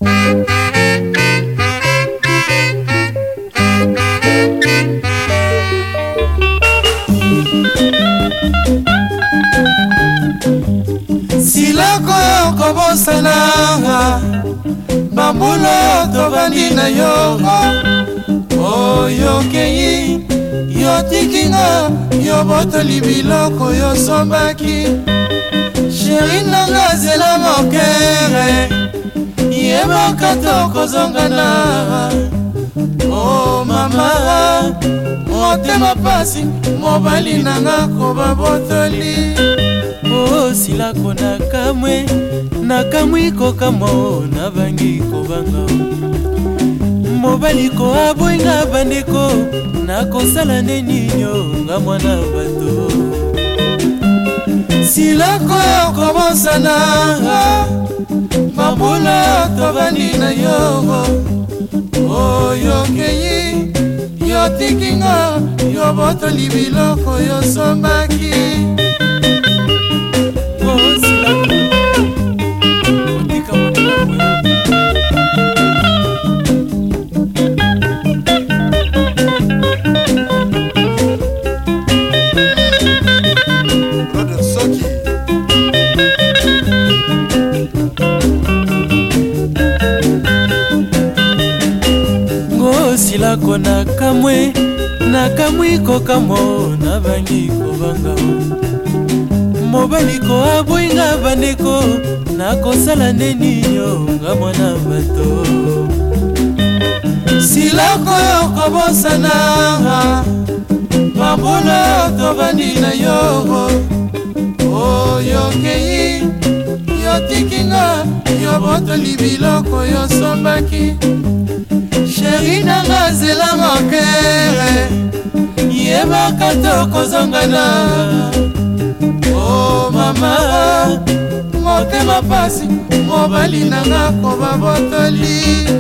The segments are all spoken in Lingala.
silako kobosana bambulo tobandi na yo oyokei yotikinga yobotoli biloko yosombaki sheri nanga zela mokere yebaka tokozongana o mama motema pasi mobali nanga kobabotoli o silako nakamwi kokamo nabangi kobanga mobali ko aboyinga bandeko nakosala nini yo nga mwana bato silako kobosana mabula tobandi na yo oyokei yotikinga yobotoli biloko yosombaki silako nakamwi kokamo nabangi kobanga mobali ko aboyinga bandeko nakosala nini yo nga mwana bato silako kobosana mabula tobandi na yo oyokei yotikinga yobotoli biloko yosombaki sheri nanga zela mokere yebaka tokozongana o mama motema pasi mobali nanga kobabotoli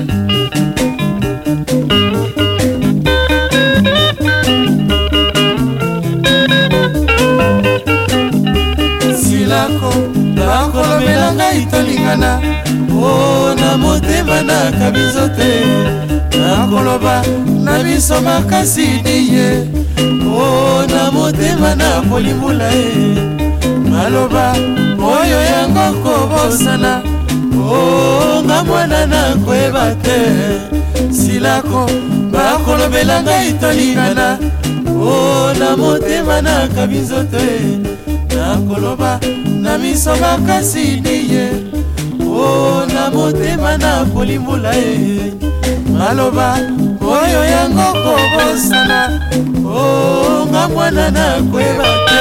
silako bakolobela ngai tolingana o na motema nakabizo te nakoloba na biso makasi diye o na motema na polimbula maloba oyo yango kobosana o nga mwana nakoyeba te silako bakolobela ngai tolingana o na motema nakabizo te nakoloba na biso makasi diye o na motema na polimbula maloba oyo yango kobosana o nga mwana nakoyeba te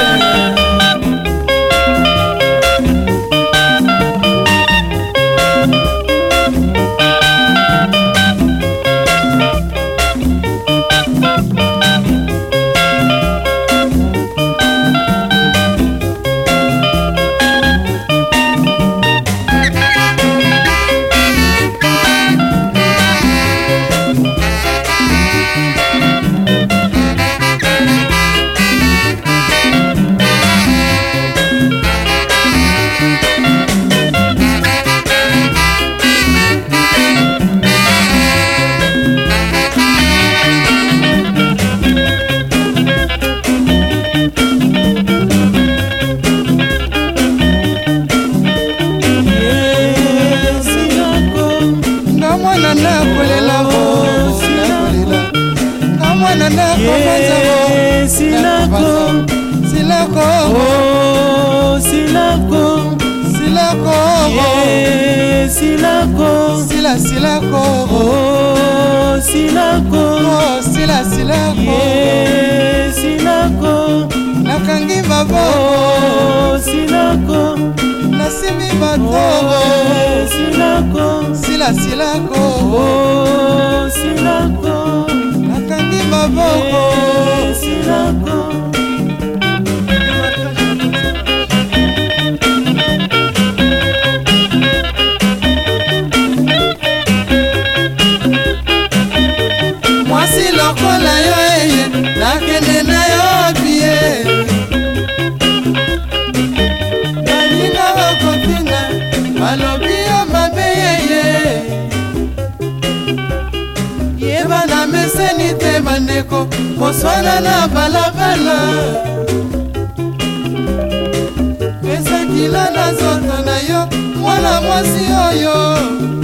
silako nakangi maboko silako nasimi batoro silako nakangi maboko silako lokola yo nakende na yo bie baninga bakotinga balobi yo mabe yeye koswana na balabala pesa kila na nzoto na yo mwana mwasi oyo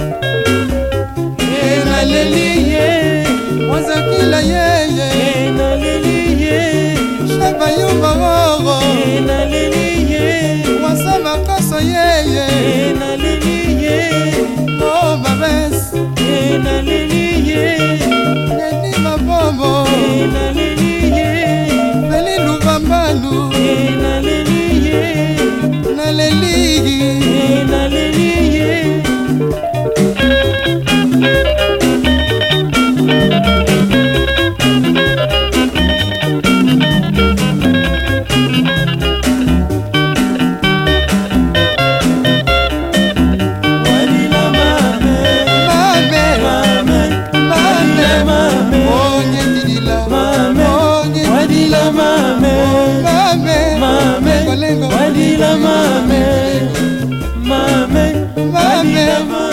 enaleli ye mwazakila yeye enaleli ye shabayumba ngoro enaleli ye wasa makoso yeye enaleli ye o mabes enaleli ye neni mabomo enaleli ye nali lubambalu enaleli ye naleli enaleli ye Wadila mame, mame, wadila mame.